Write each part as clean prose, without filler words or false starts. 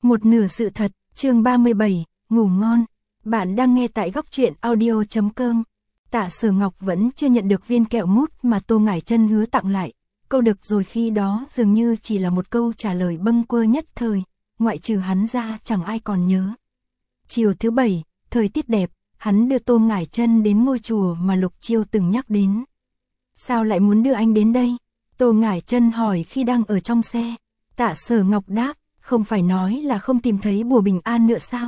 Một nửa sự thật, chương 37, ngủ ngon. Bạn đang nghe tại góc truyện audio.com. Tạ Sở Ngọc vẫn chưa nhận được viên kẹo mút mà Tô Ngải Chân hứa tặng lại. Câu được rồi khi đó dường như chỉ là một câu trả lời bâng quơ nhất thời, ngoại trừ hắn ra chẳng ai còn nhớ. Chiều thứ bảy, thời tiết đẹp, hắn đưa Tô Ngải Chân đến ngôi chùa mà Lục Chiêu từng nhắc đến. Sao lại muốn đưa anh đến đây? Tô Ngải Chân hỏi khi đang ở trong xe. Tạ Sở Ngọc đáp, không phải nói là không tìm thấy bùa bình an nữa sao?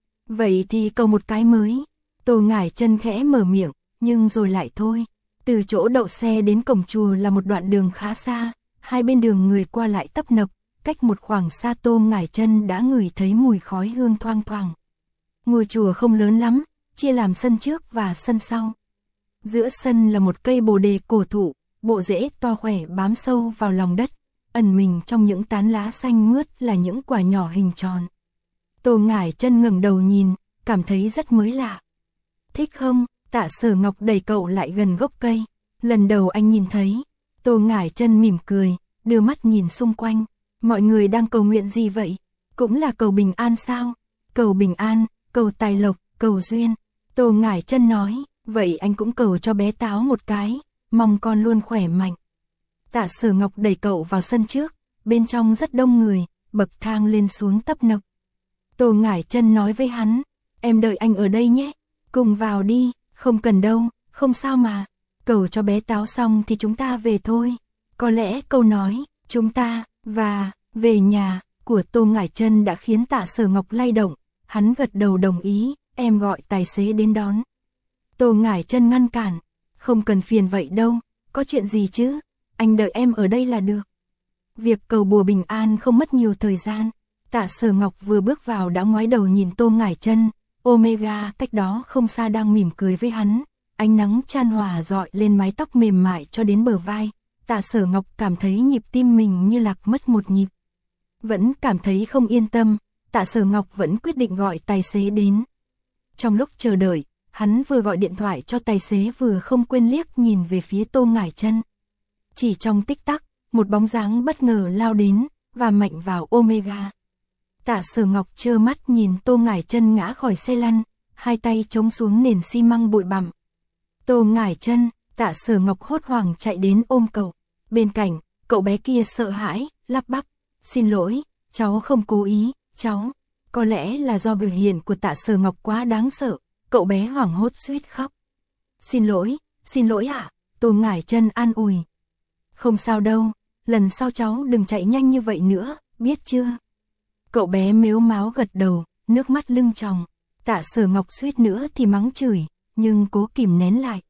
Vậy thì cầu một cái mới. Tô Ngải Chân khẽ mở miệng, nhưng rồi lại thôi. Từ chỗ đậu xe đến cổng chùa là một đoạn đường khá xa, hai bên đường người qua lại tấp nập, cách một khoảng xa Tô Ngải Chân đã ngửi thấy mùi khói hương thoang thoảng. Ngôi chùa không lớn lắm, chia làm sân trước và sân sau. Giữa sân là một cây bồ đề cổ thụ, bộ rễ to khỏe bám sâu vào lòng đất, ẩn mình trong những tán lá xanh mướt là những quả nhỏ hình tròn. Tô Ngải Chân ngẩng đầu nhìn, cảm thấy rất mới lạ. Thích không? Tạ Sở Ngọc đẩy cậu lại gần gốc cây. Lần đầu anh nhìn thấy. Tô Ngải Chân mỉm cười, đưa mắt nhìn xung quanh. Mọi người đang cầu nguyện gì vậy? Cũng là cầu bình an sao? Cầu bình an, cầu tài lộc, cầu duyên. Tô Ngải Chân nói, vậy anh cũng cầu cho bé Táo một cái, mong con luôn khỏe mạnh. Tạ Sở Ngọc đẩy cậu vào sân trước, bên trong rất đông người, bậc thang lên xuống tấp nập. Tô Ngải Chân nói với hắn, em đợi anh ở đây nhé, cùng vào đi, không cần đâu, không sao mà, cầu cho bé Táo xong thì chúng ta về thôi. Có lẽ câu nói, chúng ta, và, về nhà, của Tô Ngải Chân đã khiến Tạ Sở Ngọc lay động, hắn gật đầu đồng ý, em gọi tài xế đến đón. Tô Ngải Chân ngăn cản, không cần phiền vậy đâu, có chuyện gì chứ, anh đợi em ở đây là được. Việc cầu bùa bình an không mất nhiều thời gian. Tạ Sở Ngọc vừa bước vào đã ngoái đầu nhìn Tô Ngải Chân, Omega cách đó không xa đang mỉm cười với hắn, ánh nắng chan hòa rọi lên mái tóc mềm mại cho đến bờ vai. Tạ Sở Ngọc cảm thấy nhịp tim mình như lạc mất một nhịp. Vẫn cảm thấy không yên tâm, Tạ Sở Ngọc vẫn quyết định gọi tài xế đến. Trong lúc chờ đợi, hắn vừa gọi điện thoại cho tài xế vừa không quên liếc nhìn về phía Tô Ngải Chân. Chỉ trong tích tắc, một bóng dáng bất ngờ lao đến, và mạnh vào Omega. Tạ Sở Ngọc trơ mắt nhìn Tô Ngải Chân ngã khỏi xe lăn, hai tay chống xuống nền xi măng bụi bặm. Tô Ngải Chân, Tạ Sở Ngọc hốt hoảng chạy đến ôm cậu. Bên cạnh, cậu bé kia sợ hãi, lắp bắp, xin lỗi, cháu không cố ý, cháu. Có lẽ là do biểu hiện của Tạ Sở Ngọc quá đáng sợ, cậu bé hoảng hốt suýt khóc. Xin lỗi ạ, Tô Ngải Chân an ủi. Không sao đâu, lần sau cháu đừng chạy nhanh như vậy nữa, biết chưa? Cậu bé mếu máo gật đầu, nước mắt lưng tròng. Tạ Sở Ngọc suýt nữa thì mắng chửi, nhưng cố kìm nén lại.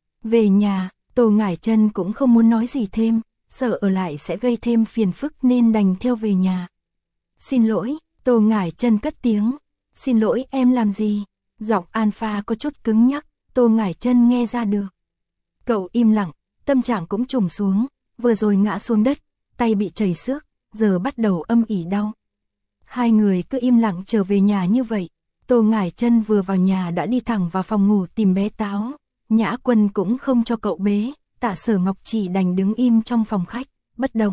Về nhà, Tô Ngải Chân cũng không muốn nói gì thêm, sợ ở lại sẽ gây thêm phiền phức nên đành theo về nhà. Xin lỗi, Tô Ngải Chân cất tiếng. Xin lỗi em làm gì? Giọng Alpha có chút cứng nhắc, Tô Ngải Chân nghe ra được. Cậu im lặng, tâm trạng cũng trùng xuống, vừa rồi ngã xuống đất, tay bị chảy xước, giờ bắt đầu âm ỉ đau. Hai người cứ im lặng trở về nhà như vậy. Tô Ngải Chân vừa vào nhà đã đi thẳng vào phòng ngủ tìm bé Táo. Nhã Quân cũng không cho cậu bế, Tạ Sở Ngọc chỉ đành đứng im trong phòng khách, bất động.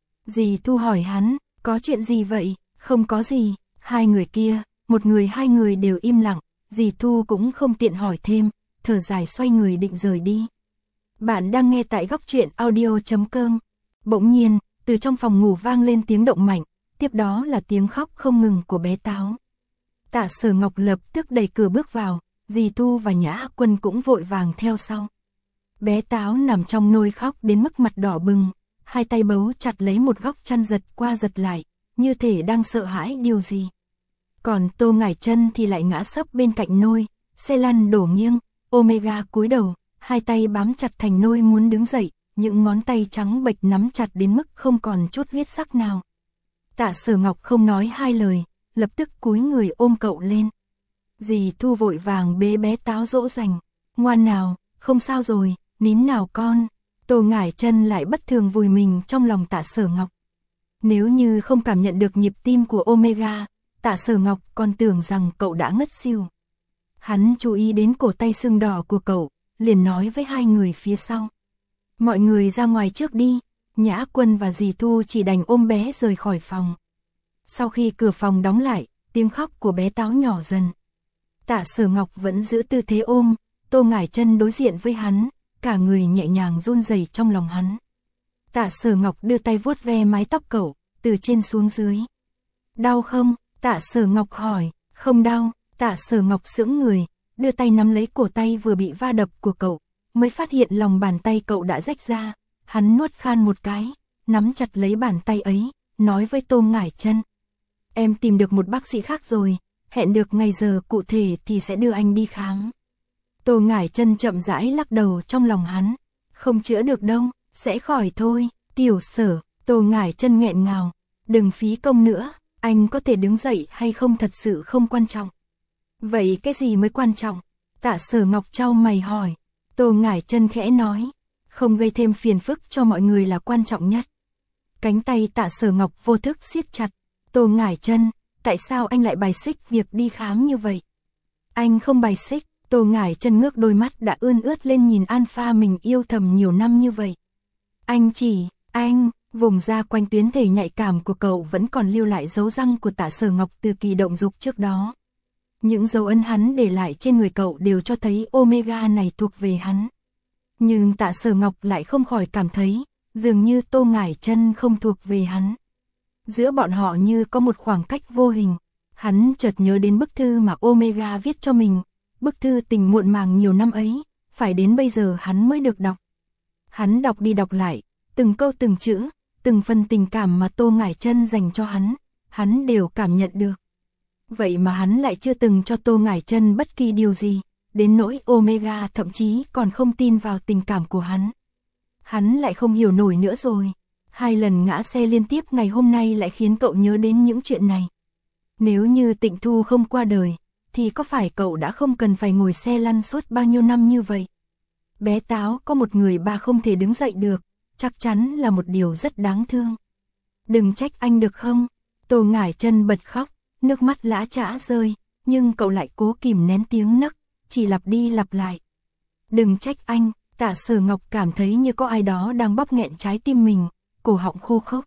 Dì Thu hỏi hắn, có chuyện gì vậy? Không có gì. Hai người kia, một người hai người đều im lặng, dì Thu cũng không tiện hỏi thêm, thở dài xoay người định rời đi. Bạn đang nghe tại góc truyện audio.com. Bỗng nhiên, từ trong phòng ngủ vang lên tiếng động mạnh, tiếp đó là tiếng khóc không ngừng của bé Táo. Tạ Sở Ngọc lập tức đẩy cửa bước vào, dì Thu và Nhã Quân cũng vội vàng theo sau. Bé Táo nằm trong nôi khóc đến mức mặt đỏ bừng, hai tay bấu chặt lấy một góc chăn giật qua giật lại, như thể đang sợ hãi điều gì. Còn Tô Ngải Chân thì lại ngã sấp bên cạnh nôi, xe lăn đổ nghiêng, Omega cúi đầu, hai tay bám chặt thành nôi muốn đứng dậy, những ngón tay trắng bệch nắm chặt đến mức không còn chút huyết sắc nào. Tạ Sở Ngọc không nói hai lời, lập tức cúi người ôm cậu lên. Dì Thu vội vàng bế bé Táo dỗ dành. Ngoan nào, không sao rồi, nín nào con. Tô Ngải Chân lại bất thường vùi mình trong lòng Tạ Sở Ngọc. Nếu như không cảm nhận được nhịp tim của Omega, Tạ Sở Ngọc còn tưởng rằng cậu đã ngất xỉu. Hắn chú ý đến cổ tay sưng đỏ của cậu, liền nói với hai người phía sau. Mọi người ra ngoài trước đi. Nhã Quân và dì Thu chỉ đành ôm bé rời khỏi phòng. Sau khi cửa phòng đóng lại, tiếng khóc của bé Táo nhỏ dần. Tạ Sở Ngọc vẫn giữ tư thế ôm, Tô Ngải Chân đối diện với hắn, cả người nhẹ nhàng run rẩy trong lòng hắn. Tạ Sở Ngọc đưa tay vuốt ve mái tóc cậu, từ trên xuống dưới. Đau không? Tạ Sở Ngọc hỏi. Không đau. Tạ Sở Ngọc sững người, đưa tay nắm lấy cổ tay vừa bị va đập của cậu, mới phát hiện lòng bàn tay cậu đã rách ra. Hắn nuốt khan một cái, nắm chặt lấy bàn tay ấy, nói với Tô Ngải Chân. Em tìm được một bác sĩ khác rồi, hẹn được ngày giờ cụ thể thì sẽ đưa anh đi khám. Tô Ngải Chân chậm rãi lắc đầu trong lòng hắn. Không chữa được đâu, sẽ khỏi thôi. Tiểu Sở, Tô Ngải Chân nghẹn ngào. Đừng phí công nữa, anh có thể đứng dậy hay không thật sự không quan trọng. Vậy cái gì mới quan trọng? Tạ Sở Ngọc chau mày hỏi. Tô Ngải Chân khẽ nói. Không gây thêm phiền phức cho mọi người là quan trọng nhất. Cánh tay Tạ Sở Ngọc vô thức siết chặt. Tô Ngải Chân, tại sao anh lại bài xích việc đi khám như vậy? Anh không bài xích. Tô Ngải Chân ngước đôi mắt đã ươn ướt lên nhìn Alpha mình yêu thầm nhiều năm như vậy. Anh, vùng da quanh tuyến thể nhạy cảm của cậu vẫn còn lưu lại dấu răng của Tạ Sở Ngọc từ kỳ động dục trước đó. Những dấu ấn hắn để lại trên người cậu đều cho thấy Omega này thuộc về hắn. Nhưng Tạ Sở Ngọc lại không khỏi cảm thấy, dường như Tô Ngải Chân không thuộc về hắn. Giữa bọn họ như có một khoảng cách vô hình. Hắn chợt nhớ đến bức thư mà Omega viết cho mình. Bức thư tình muộn màng nhiều năm ấy, phải đến bây giờ hắn mới được đọc. Hắn đọc đi đọc lại, từng câu từng chữ, từng phần tình cảm mà Tô Ngải Chân dành cho hắn đều cảm nhận được. Vậy mà hắn lại chưa từng cho Tô Ngải Chân bất kỳ điều gì, đến nỗi Omega thậm chí còn không tin vào tình cảm của hắn. Hắn lại không hiểu nổi nữa rồi. 2 lần ngã xe liên tiếp ngày hôm nay lại khiến cậu nhớ đến những chuyện này. Nếu như Tịnh Thu không qua đời, thì có phải cậu đã không cần phải ngồi xe lăn suốt bao nhiêu năm như vậy? Bé Táo có một người ba không thể đứng dậy được, chắc chắn là một điều rất đáng thương. Đừng trách anh được không? Tô Ngải Chân bật khóc, nước mắt lã chã rơi, nhưng cậu lại cố kìm nén tiếng nấc, chỉ lặp đi lặp lại. Đừng trách anh. Tạ Sở Ngọc cảm thấy như có ai đó đang bóp nghẹn trái tim mình, cổ họng khô khốc.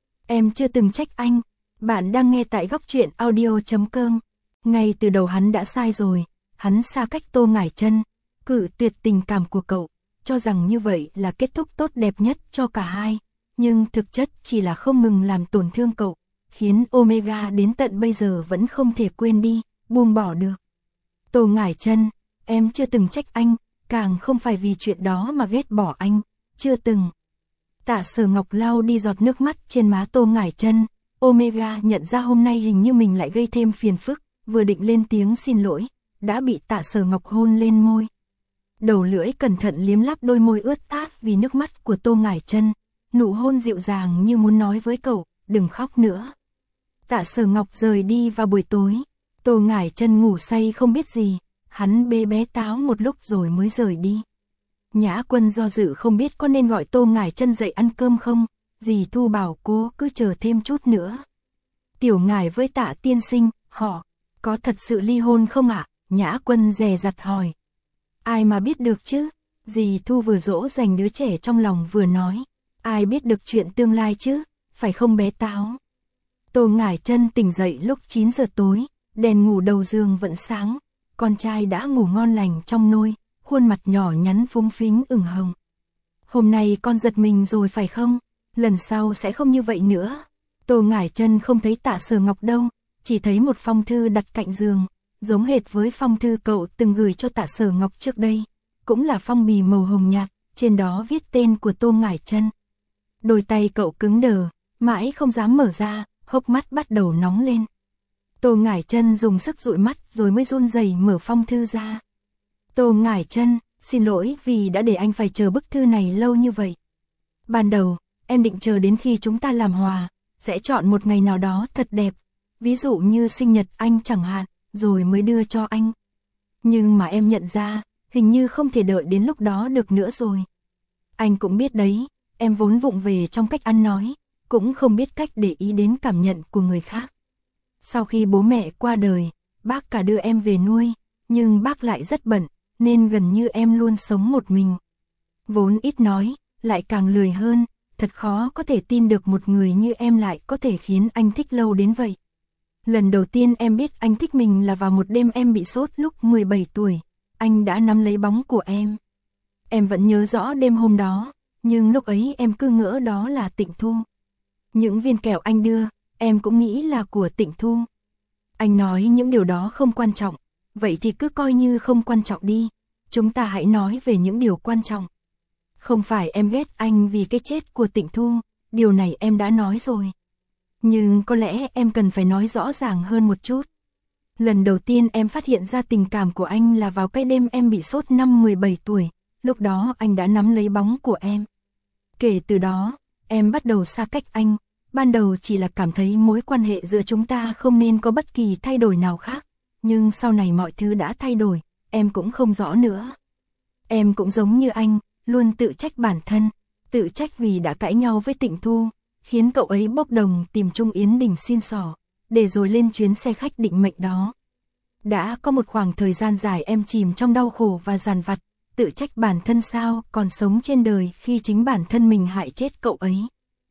Em chưa từng trách anh. Bạn đang nghe tại Góc Truyện Audio.com. Ngay từ đầu hắn đã sai rồi, hắn xa cách Tô Ngải Chân, cự tuyệt tình cảm của cậu, cho rằng như vậy là kết thúc tốt đẹp nhất cho cả hai, nhưng thực chất chỉ là không ngừng làm tổn thương cậu, khiến Omega đến tận bây giờ vẫn không thể quên đi, buông bỏ được. Tô Ngải Chân, em chưa từng trách anh, càng không phải vì chuyện đó mà ghét bỏ anh, chưa từng. Tạ Sở Ngọc lau đi giọt nước mắt trên má Tô Ngải Chân. Omega nhận ra hôm nay hình như mình lại gây thêm phiền phức, vừa định lên tiếng xin lỗi, đã bị Tạ Sở Ngọc hôn lên môi. Đầu lưỡi cẩn thận liếm láp đôi môi ướt át vì nước mắt của Tô Ngải Chân, nụ hôn dịu dàng như muốn nói với cậu, đừng khóc nữa. Tạ Sở Ngọc rời đi vào buổi tối, Tô Ngải Chân ngủ say không biết gì, hắn bế bé Táo một lúc rồi mới rời đi. Nhã Quân do dự không biết có nên gọi Tô Ngải Chân dậy ăn cơm không, dì Thu bảo cô cứ chờ thêm chút nữa. Tiểu Ngải với Tạ tiên sinh, họ có thật sự ly hôn không ạ? Nhã Quân dè dặt hỏi. Ai mà biết được chứ? Dì Thu vừa dỗ dành đứa trẻ trong lòng vừa nói. Ai biết được chuyện tương lai chứ, phải không bé Táo? Tô Ngải Chân tỉnh dậy lúc 9 giờ tối, đèn ngủ đầu giường vẫn sáng. Con trai đã ngủ ngon lành trong nôi, khuôn mặt nhỏ nhắn phúng phính ửng hồng. Hôm nay con giật mình rồi phải không? Lần sau sẽ không như vậy nữa. Tô Ngải Chân không thấy Tạ Sở Ngọc đâu, chỉ thấy một phong thư đặt cạnh giường, giống hệt với phong thư cậu từng gửi cho Tạ Sở Ngọc trước đây, cũng là phong bì màu hồng nhạt, trên đó viết tên của Tô Ngải Chân. Đôi tay cậu cứng đờ, mãi không dám mở ra, hốc mắt bắt đầu nóng lên. Tô Ngải Chân dùng sức dụi mắt rồi mới run rẩy mở phong thư ra. Tô Ngải Chân, xin lỗi vì đã để anh phải chờ bức thư này lâu như vậy. Ban đầu, em định chờ đến khi chúng ta làm hòa, sẽ chọn một ngày nào đó thật đẹp, ví dụ như sinh nhật anh chẳng hạn, rồi mới đưa cho anh. Nhưng mà em nhận ra, hình như không thể đợi đến lúc đó được nữa rồi. Anh cũng biết đấy, em vốn vụng về trong cách ăn nói, cũng không biết cách để ý đến cảm nhận của người khác. Sau khi bố mẹ qua đời, bác cả đưa em về nuôi, nhưng bác lại rất bận, nên gần như em luôn sống một mình. Vốn ít nói, lại càng lười hơn, thật khó có thể tin được một người như em lại có thể khiến anh thích lâu đến vậy. Lần đầu tiên em biết anh thích mình là vào một đêm em bị sốt lúc 17 tuổi, anh đã nắm lấy bóng của em. Em vẫn nhớ rõ đêm hôm đó, nhưng lúc ấy em cứ ngỡ đó là Tịnh Thu. Những viên kẹo anh đưa, em cũng nghĩ là của Tịnh Thu. Anh nói những điều đó không quan trọng, vậy thì cứ coi như không quan trọng đi, chúng ta hãy nói về những điều quan trọng. Không phải em ghét anh vì cái chết của Tịnh Thu, điều này em đã nói rồi. Nhưng có lẽ em cần phải nói rõ ràng hơn một chút. Lần đầu tiên em phát hiện ra tình cảm của anh là vào cái đêm em bị sốt năm 17 tuổi, lúc đó anh đã nắm lấy bóng của em. Kể từ đó, em bắt đầu xa cách anh, ban đầu chỉ là cảm thấy mối quan hệ giữa chúng ta không nên có bất kỳ thay đổi nào khác, nhưng sau này mọi thứ đã thay đổi, em cũng không rõ nữa. Em cũng giống như anh, luôn tự trách bản thân, tự trách vì đã cãi nhau với Tịnh Thu, khiến cậu ấy bốc đồng tìm Trung Yến Đình xin xỏ, để rồi lên chuyến xe khách định mệnh đó. Đã có một khoảng thời gian dài em chìm trong đau khổ và dằn vặt, tự trách bản thân sao còn sống trên đời khi chính bản thân mình hại chết cậu ấy.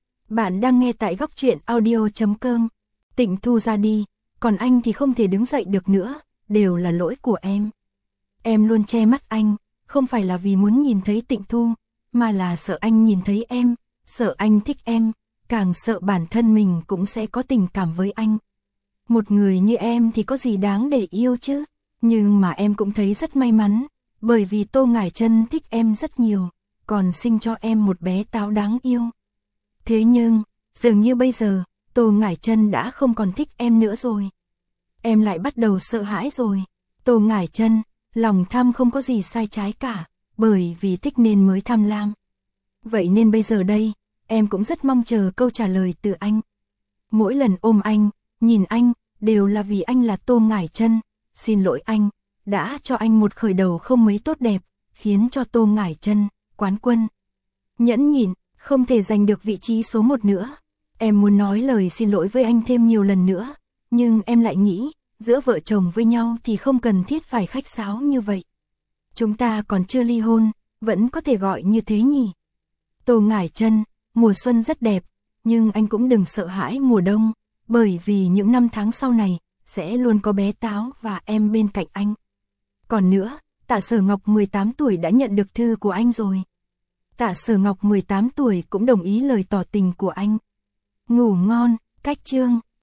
Bạn đang nghe tại góc truyện audio.com. Tịnh Thu ra đi, còn anh thì không thể đứng dậy được nữa, đều là lỗi của em. Em luôn che mắt anh, không phải là vì muốn nhìn thấy Tịnh Thu, mà là sợ anh nhìn thấy em, sợ anh thích em, càng sợ bản thân mình cũng sẽ có tình cảm với anh. Một người như em thì có gì đáng để yêu chứ, nhưng mà em cũng thấy rất may mắn, bởi vì Tô Ngải Trân thích em rất nhiều, còn sinh cho em một bé táo đáng yêu. Thế nhưng, dường như bây giờ, Tô Ngải Trân đã không còn thích em nữa rồi. Em lại bắt đầu sợ hãi rồi. Tô Ngải Trân, lòng tham không có gì sai trái cả, bởi vì thích nên mới tham lam. Vậy nên bây giờ đây, em cũng rất mong chờ câu trả lời từ anh. Mỗi lần ôm anh, nhìn anh, đều là vì anh là Tô Ngải Trân. Xin lỗi anh, đã cho anh một khởi đầu không mấy tốt đẹp, khiến cho Tô Ngải Trân, quán quân. Nhẫn nhịn, không thể giành được vị trí số 1 nữa. Em muốn nói lời xin lỗi với anh thêm nhiều lần nữa, nhưng em lại nghĩ, giữa vợ chồng với nhau thì không cần thiết phải khách sáo như vậy. Chúng ta còn chưa ly hôn, vẫn có thể gọi như thế nhỉ. Tô Ngải Trân, mùa xuân rất đẹp, nhưng anh cũng đừng sợ hãi mùa đông, bởi vì những năm tháng sau này, sẽ luôn có bé táo và em bên cạnh anh. Còn nữa, Tạ Sở Ngọc 18 tuổi đã nhận được thư của anh rồi. Tạ Sở Ngọc 18 tuổi cũng đồng ý lời tỏ tình của anh. Ngủ ngon, cách chương.